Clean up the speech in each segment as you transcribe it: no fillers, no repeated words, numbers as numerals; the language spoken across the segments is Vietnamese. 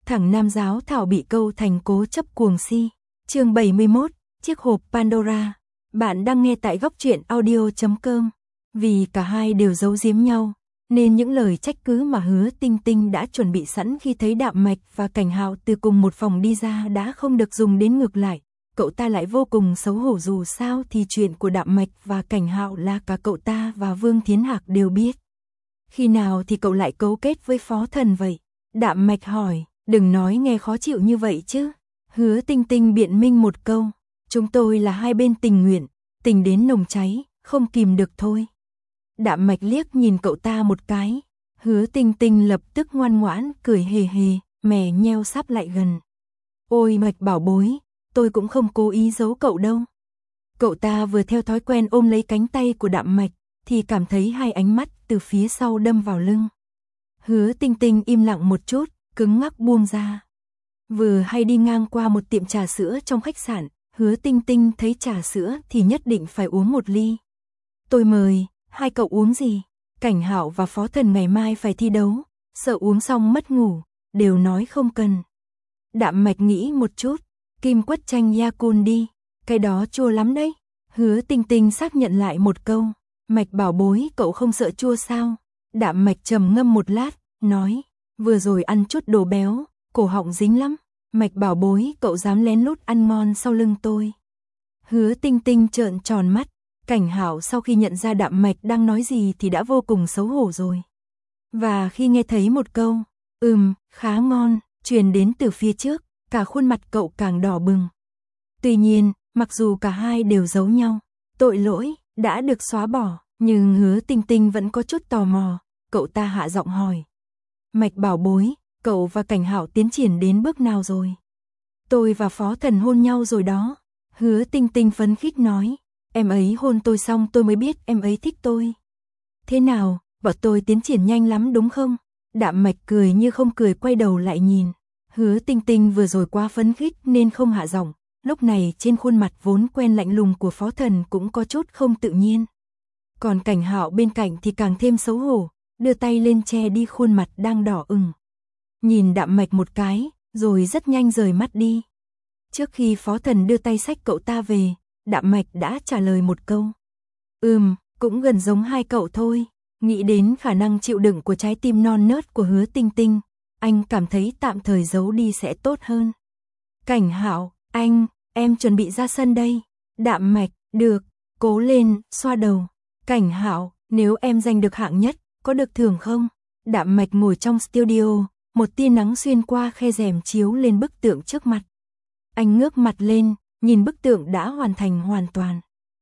Thẳng nam giáo thảo bị câu thành cố chấp cuồng si. Chương 71, chiếc hộp Pandora. Bạn đang nghe tại goctruyện.audio.com. Vì cả hai đều giấu giếm nhau, nên những lời trách cứ mà Hứa Tinh Tinh đã chuẩn bị sẵn khi thấy Đạm Mạch và Cảnh Hạo từ cùng một phòng đi ra đã không được dùng đến ngược lại. Cậu ta lại vô cùng xấu hổ, dù sao thì chuyện của Đạm Mạch và Cảnh Hạo là cả cậu ta và Vương Thiến Hạc đều biết. Khi nào thì cậu lại cấu kết với Phó Thần vậy? Đạm Mạch hỏi. Đừng nói nghe khó chịu như vậy chứ. Hứa Tinh Tinh biện minh một câu. Chúng tôi là hai bên tình nguyện, tình đến nồng cháy, không kìm được thôi. Đạm Mạch liếc nhìn cậu ta một cái. Hứa Tinh Tinh lập tức ngoan ngoãn, cười hề hề, mè nheo sắp lại gần. Ôi Mạch bảo bối, tôi cũng không cố ý giấu cậu đâu. Cậu ta vừa theo thói quen ôm lấy cánh tay của Đạm Mạch, thì cảm thấy hai ánh mắt từ phía sau đâm vào lưng. Hứa Tinh Tinh im lặng một chút, cứng ngắc buông ra. Vừa hay đi ngang qua một tiệm trà sữa trong khách sạn, Hứa Tinh Tinh thấy trà sữa thì nhất định phải uống một ly. Tôi mời, hai cậu uống gì? Cảnh Hạo và Phó Thần ngày mai phải thi đấu, sợ uống xong mất ngủ, đều nói không cần. Đạm Mạch nghĩ một chút, Kim Quất Chanh Yakult đi, cái đó chua lắm đấy. Hứa Tinh Tinh xác nhận lại một câu. Mạch bảo bối, cậu không sợ chua sao? Đạm Mạch trầm ngâm một lát, nói, vừa rồi ăn chút đồ béo, cổ họng dính lắm. Mạch bảo bối, cậu dám lén lút ăn ngon sau lưng tôi. Hứa Tinh Tinh trợn tròn mắt. Cảnh Hạo sau khi nhận ra Đạm Mạch đang nói gì thì đã vô cùng xấu hổ rồi. Và khi nghe thấy một câu, khá ngon, truyền đến từ phía trước, cả khuôn mặt cậu càng đỏ bừng. Tuy nhiên, mặc dù cả hai đều giấu nhau, tội lỗi đã được xóa bỏ, nhưng Hứa Tinh Tinh vẫn có chút tò mò. Cậu ta hạ giọng hỏi. Mạch bảo bối, cậu và Cảnh Hạo tiến triển đến bước nào rồi? Tôi và Phó Thần hôn nhau rồi đó. Hứa Tinh Tinh phấn khích nói. Em ấy hôn tôi xong tôi mới biết em ấy thích tôi. Thế nào, bảo tôi tiến triển nhanh lắm đúng không? Đạm Mạch cười như không cười, quay đầu lại nhìn. Hứa Tinh Tinh vừa rồi quá phấn khích nên không hạ giọng. Lúc này trên khuôn mặt vốn quen lạnh lùng của Phó Thần cũng có chút không tự nhiên. Còn Cảnh Hạo bên cạnh thì càng thêm xấu hổ, đưa tay lên che đi khuôn mặt đang đỏ ửng. Nhìn Đạm Mạch một cái, rồi rất nhanh rời mắt đi. Trước khi Phó Thần đưa tay xách cậu ta về, Đạm Mạch đã trả lời một câu. Cũng gần giống hai cậu thôi. Nghĩ đến khả năng chịu đựng của trái tim non nớt của Hứa Tinh Tinh, anh cảm thấy tạm thời giấu đi sẽ tốt hơn. Cảnh Hạo, em chuẩn bị ra sân đây. Đạm Mạch, được, cố lên, xoa đầu. Cảnh Hạo, nếu em giành được hạng nhất, có được thưởng không? Đạm Mạch ngồi trong studio, một tia nắng xuyên qua khe rèm chiếu lên bức tượng trước mặt. Anh ngước mặt lên, nhìn bức tượng đã hoàn thành hoàn toàn.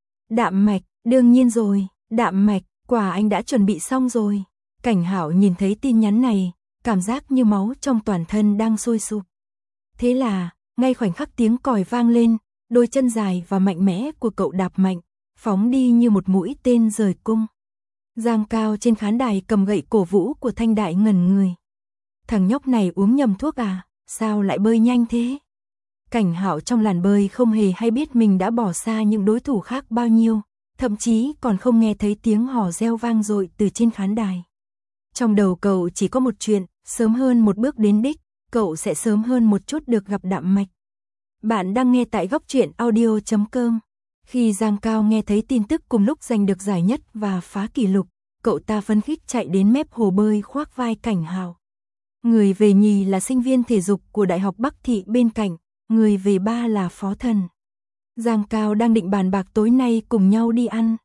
Đạm Mạch, đương nhiên rồi. Đạm Mạch, quả anh đã chuẩn bị xong rồi. Cảnh Hạo nhìn thấy tin nhắn này, cảm giác như máu trong toàn thân đang sôi sục. Thế là, ngay khoảnh khắc tiếng còi vang lên, đôi chân dài và mạnh mẽ của cậu đạp mạnh, phóng đi như một mũi tên rời cung. Giang Cao trên khán đài cầm gậy cổ vũ của Thanh Đại ngẩn người. Thằng nhóc này uống nhầm thuốc à, sao lại bơi nhanh thế? Cảnh Hạo trong làn bơi không hề hay biết mình đã bỏ xa những đối thủ khác bao nhiêu, thậm chí còn không nghe thấy tiếng hò reo vang dội từ trên khán đài. Trong đầu cậu chỉ có một chuyện, sớm hơn một bước đến đích, cậu sẽ sớm hơn một chút được gặp Đạm Mạch. Bạn đang nghe tại goctruyện.audio.com. Khi Giang Cao nghe thấy tin tức cùng lúc giành được giải nhất và phá kỷ lục, cậu ta phấn khích chạy đến mép hồ bơi khoác vai Cảnh Hạo. Người về nhì là sinh viên thể dục của Đại học Bắc Thị bên cạnh, người về ba là Phó Thần. Giang Cao đang định bàn bạc tối nay cùng nhau đi ăn.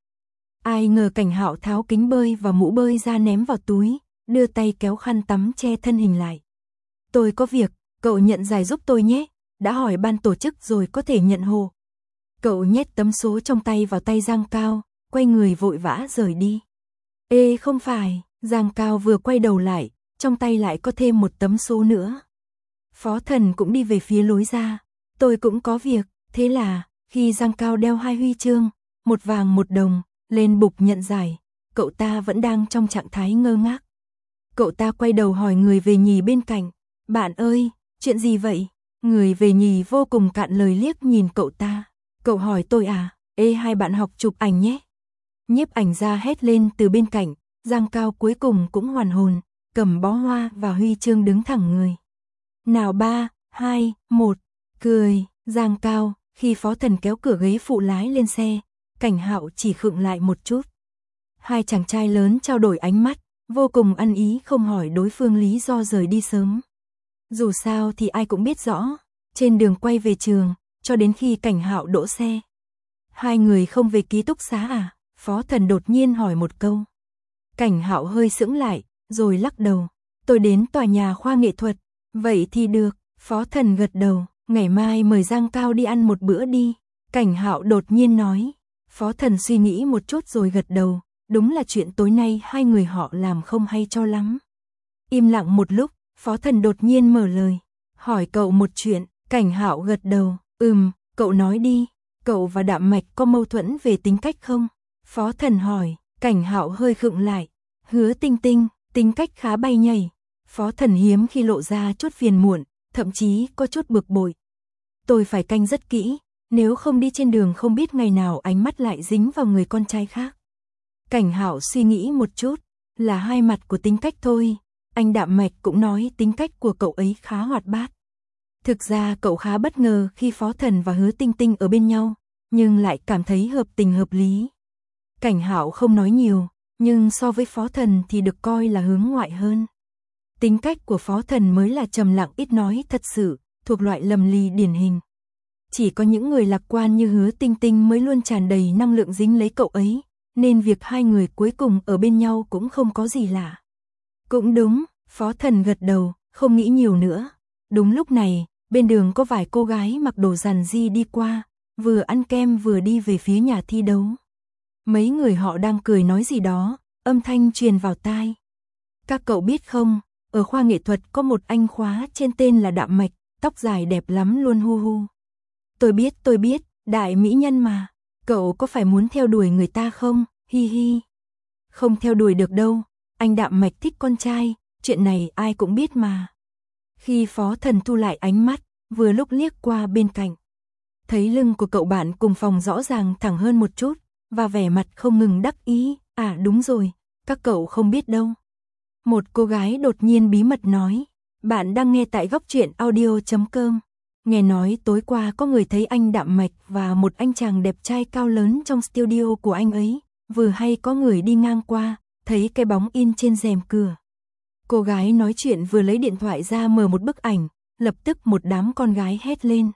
Ai ngờ Cảnh Hạo tháo kính bơi và mũ bơi ra ném vào túi, đưa tay kéo khăn tắm che thân hình lại. Tôi có việc, cậu nhận giải giúp tôi nhé, đã hỏi ban tổ chức rồi có thể nhận hồ. Cậu nhét tấm số trong tay vào tay Giang Cao, quay người vội vã rời đi. Ê không phải, Giang Cao vừa quay đầu lại, trong tay lại có thêm một tấm số nữa. Phó Thần cũng đi về phía lối ra. Tôi cũng có việc. Thế là, khi Giang Cao đeo hai huy chương, một vàng một đồng, lên bục nhận giải, cậu ta vẫn đang trong trạng thái ngơ ngác. Cậu ta quay đầu hỏi người về nhì bên cạnh. Bạn ơi, chuyện gì vậy? Người về nhì vô cùng cạn lời liếc nhìn cậu ta. Cậu hỏi tôi à? Ê hai bạn học chụp ảnh nhé. Nhiếp ảnh ra hét lên từ bên cạnh. Giang Cao cuối cùng cũng hoàn hồn, cầm bó hoa và huy chương đứng thẳng người. Nào 3, 2, 1, cười, Giang Cao, khi Phó Thần kéo cửa ghế phụ lái lên xe, Cảnh Hạo chỉ khựng lại một chút. Hai chàng trai lớn trao đổi ánh mắt, vô cùng ăn ý không hỏi đối phương lý do rời đi sớm. Dù sao thì ai cũng biết rõ, trên đường quay về trường, cho đến khi Cảnh Hạo đỗ xe. Hai người không về ký túc xá à? Phó Thần đột nhiên hỏi một câu. Cảnh Hạo hơi sững lại, rồi lắc đầu. Tôi đến tòa nhà khoa nghệ thuật. Vậy thì được, Phó Thần gật đầu. Ngày mai mời Giang Cao đi ăn một bữa đi. Cảnh Hạo đột nhiên nói. Phó Thần suy nghĩ một chút rồi gật đầu. Đúng là chuyện tối nay hai người họ làm không hay cho lắm. Im lặng một lúc, Phó Thần đột nhiên mở lời. Hỏi cậu một chuyện. Cảnh Hạo gật đầu. Cậu nói đi. Cậu và Đạm Mạch có mâu thuẫn về tính cách không? Phó Thần hỏi. Cảnh Hạo hơi khựng lại. Hứa Tinh Tinh, tính cách khá bay nhảy. Phó Thần hiếm khi lộ ra chút phiền muộn, thậm chí có chút bực bội. Tôi phải canh rất kỹ, nếu không đi trên đường không biết ngày nào ánh mắt lại dính vào người con trai khác. Cảnh Hạo suy nghĩ một chút, là hai mặt của tính cách thôi. Anh Đạm Mạch cũng nói tính cách của cậu ấy khá hoạt bát. Thực ra cậu khá bất ngờ khi Phó Thần và Hứa Tinh Tinh ở bên nhau, nhưng lại cảm thấy hợp tình hợp lý. Cảnh Hạo không nói nhiều, nhưng so với Phó Thần thì được coi là hướng ngoại hơn. Tính cách của Phó Thần mới là trầm lặng ít nói thật sự, thuộc loại lầm lì điển hình. Chỉ có những người lạc quan như Hứa Tinh Tinh mới luôn tràn đầy năng lượng dính lấy cậu ấy, nên việc hai người cuối cùng ở bên nhau cũng không có gì lạ. Cũng đúng, Phó Thần gật đầu, không nghĩ nhiều nữa. Đúng lúc này, bên đường có vài cô gái mặc đồ rằn ri đi qua, vừa ăn kem vừa đi về phía nhà thi đấu. Mấy người họ đang cười nói gì đó, âm thanh truyền vào tai. Các cậu biết không, ở khoa nghệ thuật có một anh khóa trên tên là Đạm Mạch, tóc dài đẹp lắm luôn hu hu. Tôi biết, đại mỹ nhân mà. Cậu có phải muốn theo đuổi người ta không? Hi hi. Không theo đuổi được đâu, anh Đạm Mạch thích con trai, chuyện này ai cũng biết mà. Khi Phó Thần thu lại ánh mắt, vừa lúc liếc qua bên cạnh. Thấy lưng của cậu bạn cùng phòng rõ ràng thẳng hơn một chút, và vẻ mặt không ngừng đắc ý. À đúng rồi, các cậu không biết đâu. Một cô gái đột nhiên bí mật nói. Bạn đang nghe tại Góc Truyện Audio.com. Nghe nói tối qua có người thấy anh Đạm Mạch và một anh chàng đẹp trai cao lớn trong studio của anh ấy. Vừa hay có người đi ngang qua, thấy cái bóng in trên rèm cửa. Cô gái nói chuyện vừa lấy điện thoại ra mở một bức ảnh, lập tức một đám con gái hét lên.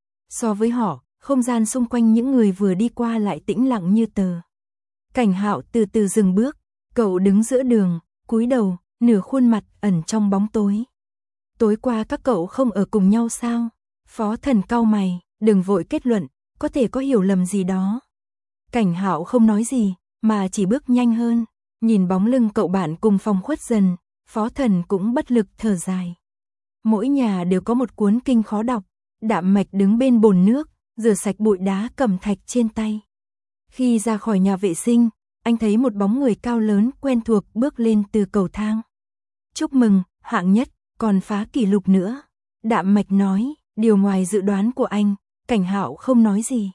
So với họ, không gian xung quanh những người vừa đi qua lại tĩnh lặng như tờ. Cảnh Hạo từ từ dừng bước, cậu đứng giữa đường, cúi đầu, nửa khuôn mặt ẩn trong bóng tối. Tối qua các cậu không ở cùng nhau sao? Phó Thần cau mày, đừng vội kết luận, có thể có hiểu lầm gì đó. Cảnh Hạo không nói gì, mà chỉ bước nhanh hơn, nhìn bóng lưng cậu bạn cùng phòng khuất dần, Phó Thần cũng bất lực thở dài. Mỗi nhà đều có một cuốn kinh khó đọc, Đạm Mạch đứng bên bồn nước, rửa sạch bụi đá cẩm thạch trên tay. Khi ra khỏi nhà vệ sinh, anh thấy một bóng người cao lớn quen thuộc bước lên từ cầu thang. Chúc mừng, hạng nhất, còn phá kỷ lục nữa. Đạm Mạch nói, điều ngoài dự đoán của anh. Cảnh Hạo không nói gì.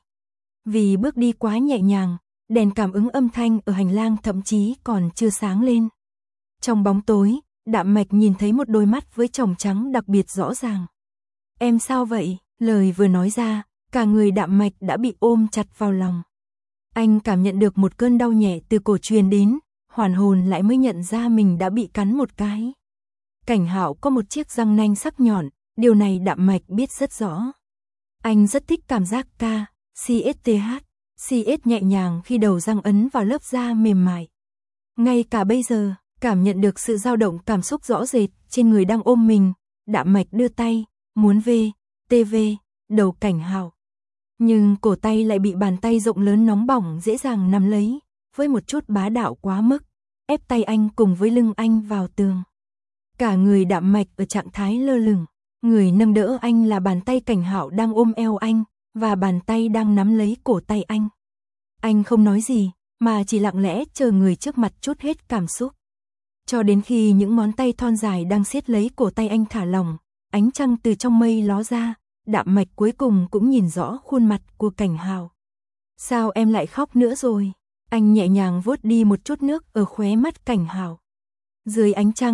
Vì bước đi quá nhẹ nhàng, đèn cảm ứng âm thanh ở hành lang thậm chí còn chưa sáng lên. Trong bóng tối, Đạm Mạch nhìn thấy một đôi mắt với tròng trắng đặc biệt rõ ràng. Em sao vậy? Lời vừa nói ra, cả người Đạm Mạch đã bị ôm chặt vào lòng. Anh cảm nhận được một cơn đau nhẹ từ cổ truyền đến, hoàn hồn lại mới nhận ra mình đã bị cắn một cái. Cảnh Hạo có một chiếc răng nanh sắc nhọn, điều này Đạm Mạch biết rất rõ. Anh rất thích cảm giác CSTH nhẹ nhàng khi đầu răng ấn vào lớp da mềm mại. Ngay cả bây giờ, cảm nhận được sự dao động cảm xúc rõ rệt trên người đang ôm mình, Đạm Mạch đưa tay, muốn TV, đầu Cảnh Hạo. Nhưng cổ tay lại bị bàn tay rộng lớn nóng bỏng dễ dàng nắm lấy, với một chút bá đạo quá mức, ép tay anh cùng với lưng anh vào tường. Cả người Đạm Mạch ở trạng thái lơ lửng, người nâng đỡ anh là bàn tay Cảnh Hạo đang ôm eo anh, và bàn tay đang nắm lấy cổ tay anh. Anh không nói gì, mà chỉ lặng lẽ chờ người trước mặt trút hết cảm xúc. Cho đến khi những ngón tay thon dài đang siết lấy cổ tay anh thả lỏng, ánh trăng từ trong mây ló ra, Đạm Mạch cuối cùng cũng nhìn rõ khuôn mặt của Cảnh Hạo. Sao em lại khóc nữa rồi? Anh nhẹ nhàng vuốt đi một chút nước ở khóe mắt Cảnh Hạo. Dưới ánh trăng,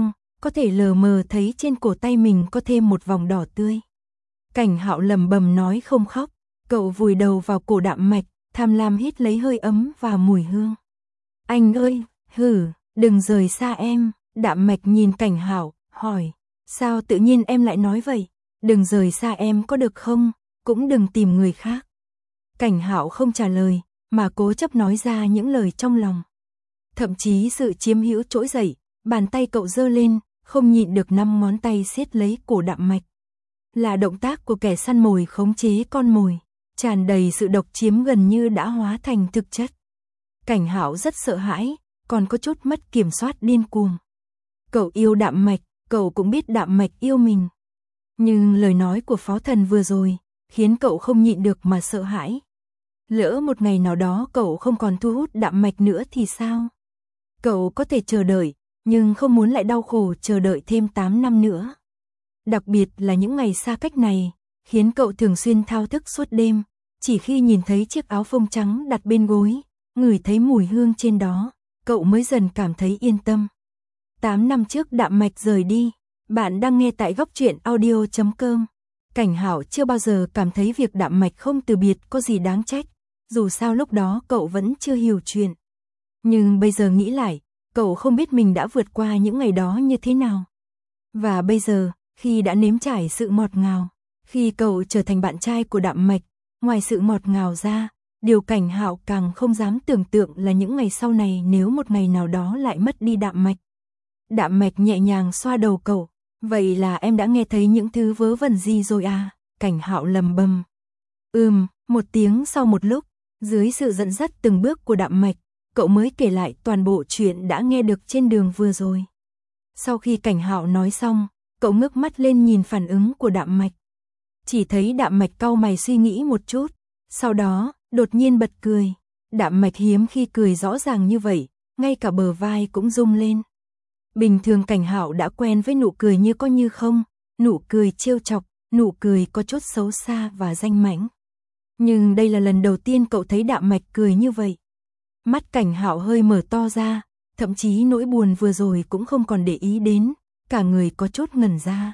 có thể lờ mờ thấy trên cổ tay mình có thêm một vòng đỏ tươi. Cảnh Hạo lẩm bẩm nói không khóc, cậu vùi đầu vào cổ Đạm Mạch, tham lam hít lấy hơi ấm và mùi hương. Anh ơi, đừng rời xa em. Đạm Mạch nhìn Cảnh Hạo, hỏi, sao tự nhiên em lại nói vậy? Đừng rời xa em có được không, cũng đừng tìm người khác. Cảnh Hạo không trả lời, mà cố chấp nói ra những lời trong lòng. Thậm chí sự chiếm hữu trỗi dậy, bàn tay cậu giơ lên, không nhịn được 5 ngón tay siết lấy cổ Đạm Mạch. Là động tác của kẻ săn mồi khống chế con mồi, tràn đầy sự độc chiếm gần như đã hóa thành thực chất. Cảnh Hạo rất sợ hãi, còn có chút mất kiểm soát điên cuồng. Cậu yêu Đạm Mạch, cậu cũng biết Đạm Mạch yêu mình. Nhưng lời nói của Phó Thần vừa rồi, khiến cậu không nhịn được mà sợ hãi. Lỡ một ngày nào đó cậu không còn thu hút Đạm Mạch nữa thì sao? Cậu có thể chờ đợi, nhưng không muốn lại đau khổ chờ đợi thêm 8 năm nữa. Đặc biệt là những ngày xa cách này, khiến cậu thường xuyên thao thức suốt đêm, chỉ khi nhìn thấy chiếc áo phông trắng đặt bên gối, ngửi thấy mùi hương trên đó, cậu mới dần cảm thấy yên tâm. 8 năm trước Đạm Mạch rời đi, bạn đang nghe tại góc truyện audio.com. Cảnh Hạo chưa bao giờ cảm thấy việc Đạm Mạch không từ biệt có gì đáng trách, dù sao lúc đó cậu vẫn chưa hiểu chuyện. Nhưng bây giờ nghĩ lại, cậu không biết mình đã vượt qua những ngày đó như thế nào. Và bây giờ, khi đã nếm trải sự ngọt ngào, khi cậu trở thành bạn trai của Đạm Mạch, ngoài sự ngọt ngào ra, điều Cảnh Hạo càng không dám tưởng tượng là những ngày sau này nếu một ngày nào đó lại mất đi Đạm Mạch. Đạm Mạch nhẹ nhàng xoa đầu cậu, vậy là em đã nghe thấy những thứ vớ vẩn gì rồi à? Cảnh Hạo lầm bầm. Một tiếng sau một lúc, dưới sự dẫn dắt từng bước của Đạm Mạch, cậu mới kể lại toàn bộ chuyện đã nghe được trên đường vừa rồi. Sau khi Cảnh Hạo nói xong, cậu ngước mắt lên nhìn phản ứng của Đạm Mạch. Chỉ thấy Đạm Mạch cau mày suy nghĩ một chút, sau đó, đột nhiên bật cười. Đạm Mạch hiếm khi cười rõ ràng như vậy, ngay cả bờ vai cũng rung lên. Bình thường Cảnh Hạo đã quen với nụ cười như có như không, nụ cười trêu chọc, nụ cười có chút xấu xa và danh mãnh. Nhưng đây là lần đầu tiên cậu thấy Đạm Mạch cười như vậy. Mắt Cảnh Hạo hơi mở to ra, thậm chí nỗi buồn vừa rồi cũng không còn để ý đến, cả người có chút ngẩn ra.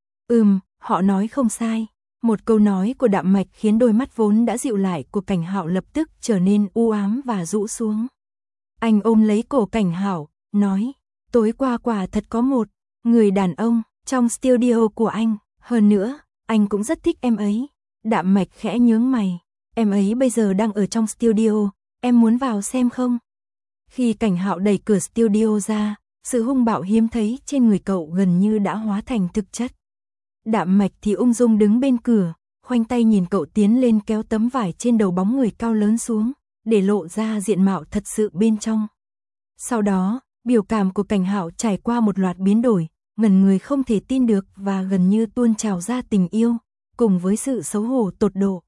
Họ nói không sai. Một câu nói của Đạm Mạch khiến đôi mắt vốn đã dịu lại của Cảnh Hạo lập tức trở nên u ám và rũ xuống. Anh ôm lấy cổ Cảnh Hạo, nói, tối qua quả thật có một người đàn ông trong studio của anh, hơn nữa, anh cũng rất thích em ấy. Đạm Mạch khẽ nhướng mày, em ấy bây giờ đang ở trong studio, em muốn vào xem không? Khi Cảnh Hạo đẩy cửa studio ra, sự hung bạo hiếm thấy trên người cậu gần như đã hóa thành thực chất. Đạm Mạch thì ung dung đứng bên cửa, khoanh tay nhìn cậu tiến lên kéo tấm vải trên đầu bóng người cao lớn xuống, để lộ ra diện mạo thật sự bên trong. Sau đó, biểu cảm của Cảnh Hạo trải qua một loạt biến đổi, ngẩn người không thể tin được và gần như tuôn trào ra tình yêu, cùng với sự xấu hổ tột độ.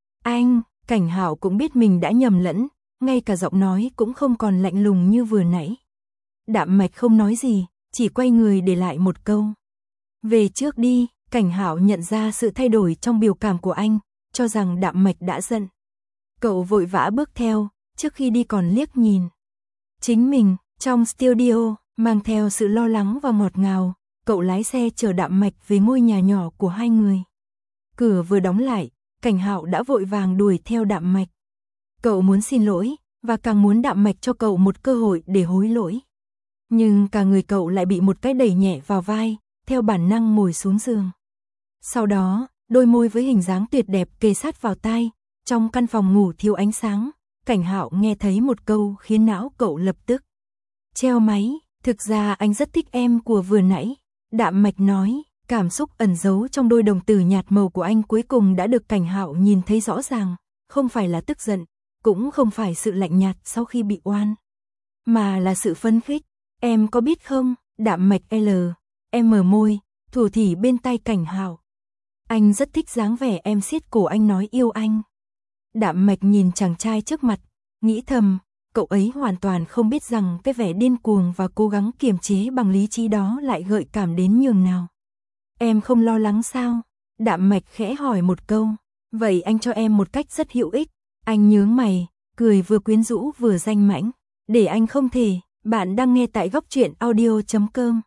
Cảnh Hạo cũng biết mình đã nhầm lẫn, ngay cả giọng nói cũng không còn lạnh lùng như vừa nãy. Đạm Mạch không nói gì, chỉ quay người để lại một câu. Về trước đi. Cảnh Hạo nhận ra sự thay đổi trong biểu cảm của anh, cho rằng Đạm Mạch đã giận. Cậu vội vã bước theo, trước khi đi còn liếc nhìn chính mình, trong studio, mang theo sự lo lắng và ngọt ngào, cậu lái xe chở Đạm Mạch về ngôi nhà nhỏ của hai người. Cửa vừa đóng lại, Cảnh Hạo đã vội vàng đuổi theo Đạm Mạch. Cậu muốn xin lỗi, và càng muốn Đạm Mạch cho cậu một cơ hội để hối lỗi. Nhưng cả người cậu lại bị một cái đẩy nhẹ vào vai, theo bản năng ngồi xuống giường. Sau đó, đôi môi với hình dáng tuyệt đẹp kề sát vào tai, trong căn phòng ngủ thiếu ánh sáng, Cảnh Hạo nghe thấy một câu khiến não cậu lập tức treo máy, thực ra anh rất thích em của vừa nãy. Đạm Mạch nói, cảm xúc ẩn giấu trong đôi đồng tử nhạt màu của anh cuối cùng đã được Cảnh Hạo nhìn thấy rõ ràng, không phải là tức giận, cũng không phải sự lạnh nhạt sau khi bị oan, mà là sự phấn khích. Em có biết không? Đạm Mạch em mở môi, thủ thỉ bên tai Cảnh Hạo. Anh rất thích dáng vẻ em siết cổ anh nói yêu anh. Đạm Mạch nhìn chàng trai trước mặt, nghĩ thầm, cậu ấy hoàn toàn không biết rằng cái vẻ điên cuồng và cố gắng kiềm chế bằng lý trí đó lại gợi cảm đến nhường nào. Em không lo lắng sao? Đạm Mạch khẽ hỏi một câu, vậy anh cho em một cách rất hữu ích. Anh nhướng mày, cười vừa quyến rũ vừa danh mãnh, để anh không thể. Bạn đang nghe tại góc truyện audio.com.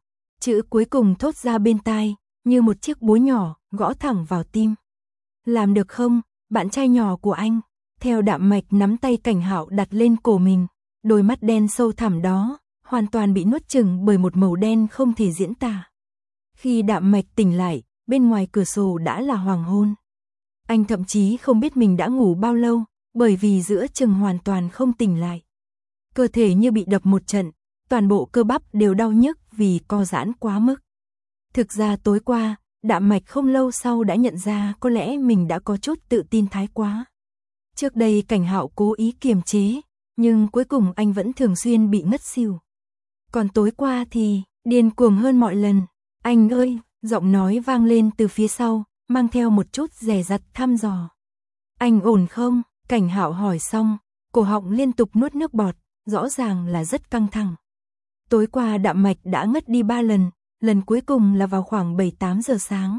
Chữ cuối cùng thốt ra bên tai, như một chiếc búa nhỏ, gõ thẳng vào tim. Làm được không, bạn trai nhỏ của anh? Theo Đạm Mạch nắm tay Cảnh Hạo đặt lên cổ mình, đôi mắt đen sâu thẳm đó, hoàn toàn bị nuốt chửng bởi một màu đen không thể diễn tả. Khi Đạm Mạch tỉnh lại, bên ngoài cửa sổ đã là hoàng hôn. Anh thậm chí không biết mình đã ngủ bao lâu, bởi vì giữa chừng hoàn toàn không tỉnh lại. Cơ thể như bị đập một trận, toàn bộ cơ bắp đều đau nhức vì co giãn quá mức. Thực ra tối qua, Đạm Mạch không lâu sau đã nhận ra có lẽ mình đã có chút tự tin thái quá. Trước đây Cảnh Hạo cố ý kiềm chế, nhưng cuối cùng anh vẫn thường xuyên bị ngất xỉu. Còn tối qua thì, điên cuồng hơn mọi lần. Anh ơi, giọng nói vang lên từ phía sau, mang theo một chút dè dặt thăm dò. Anh ổn không? Cảnh Hạo hỏi xong, cổ họng liên tục nuốt nước bọt, rõ ràng là rất căng thẳng. Tối qua Đạm Mạch đã ngất đi 3 lần, lần cuối cùng là vào khoảng 7-8 giờ sáng.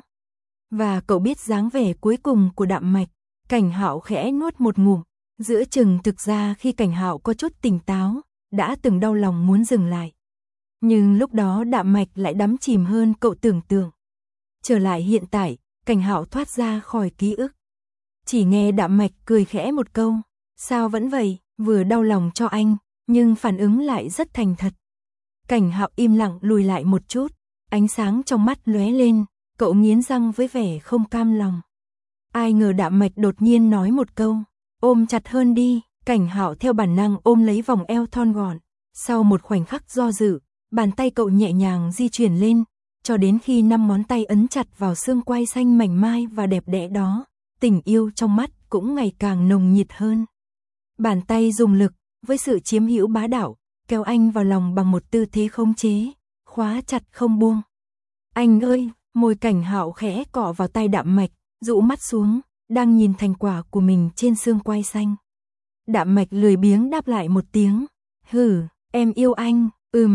Và cậu biết dáng vẻ cuối cùng của Đạm Mạch, Cảnh Hạo khẽ nuốt một ngụm, giữa chừng thực ra khi Cảnh Hạo có chút tỉnh táo, đã từng đau lòng muốn dừng lại. Nhưng lúc đó Đạm Mạch lại đắm chìm hơn cậu tưởng tượng. Trở lại hiện tại, Cảnh Hạo thoát ra khỏi ký ức. Chỉ nghe Đạm Mạch cười khẽ một câu, sao vẫn vậy, vừa đau lòng cho anh, nhưng phản ứng lại rất thành thật. Cảnh Hạo im lặng lùi lại một chút, ánh sáng trong mắt lóe lên, cậu nghiến răng với vẻ không cam lòng. Ai ngờ Đạm Mạch đột nhiên nói một câu, ôm chặt hơn đi. Cảnh Hạo theo bản năng ôm lấy vòng eo thon gọn. Sau một khoảnh khắc do dự, bàn tay cậu nhẹ nhàng di chuyển lên, cho đến khi 5 ngón tay ấn chặt vào xương quai xanh mảnh mai và đẹp đẽ đó, tình yêu trong mắt cũng ngày càng nồng nhiệt hơn. Bàn tay dùng lực, với sự chiếm hữu bá đạo, kéo anh vào lòng bằng một tư thế khống chế, khóa chặt không buông. Anh ơi, môi Cảnh Hạo khẽ cọ vào tay Đạm Mạch, dụ mắt xuống, đang nhìn thành quả của mình trên xương quai xanh. Đạm Mạch lười biếng đáp lại một tiếng, hừ, em yêu anh,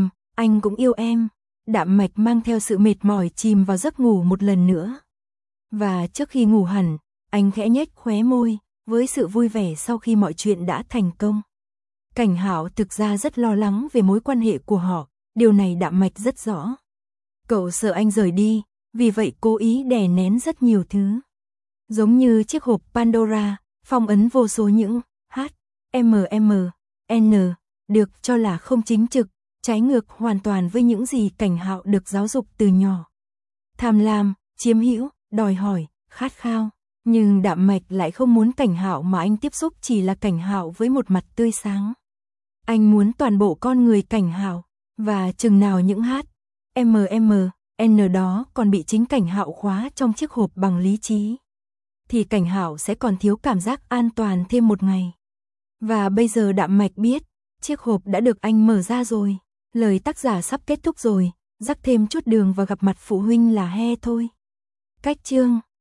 anh cũng yêu em. Đạm Mạch mang theo sự mệt mỏi chìm vào giấc ngủ một lần nữa. Và trước khi ngủ hẳn, anh khẽ nhếch khóe môi, với sự vui vẻ sau khi mọi chuyện đã thành công. Cảnh Hạo thực ra rất lo lắng về mối quan hệ của họ, điều này Đạm Mạch rất rõ. Cậu sợ anh rời đi, vì vậy cố ý đè nén rất nhiều thứ. Giống như chiếc hộp Pandora, phong ấn vô số những N được cho là không chính trực, trái ngược hoàn toàn với những gì Cảnh Hạo được giáo dục từ nhỏ. Tham lam, chiếm hữu, đòi hỏi, khát khao. Nhưng Đạm Mạch lại không muốn Cảnh Hạo mà anh tiếp xúc chỉ là Cảnh Hạo với một mặt tươi sáng. Anh muốn toàn bộ con người Cảnh Hạo, và chừng nào những N đó còn bị chính Cảnh Hạo khóa trong chiếc hộp bằng lý trí, thì Cảnh Hạo sẽ còn thiếu cảm giác an toàn thêm một ngày. Và bây giờ Đạm Mạch biết, chiếc hộp đã được anh mở ra rồi, lời tác giả sắp kết thúc rồi, rắc thêm chút đường và gặp mặt phụ huynh là he thôi. Cách chương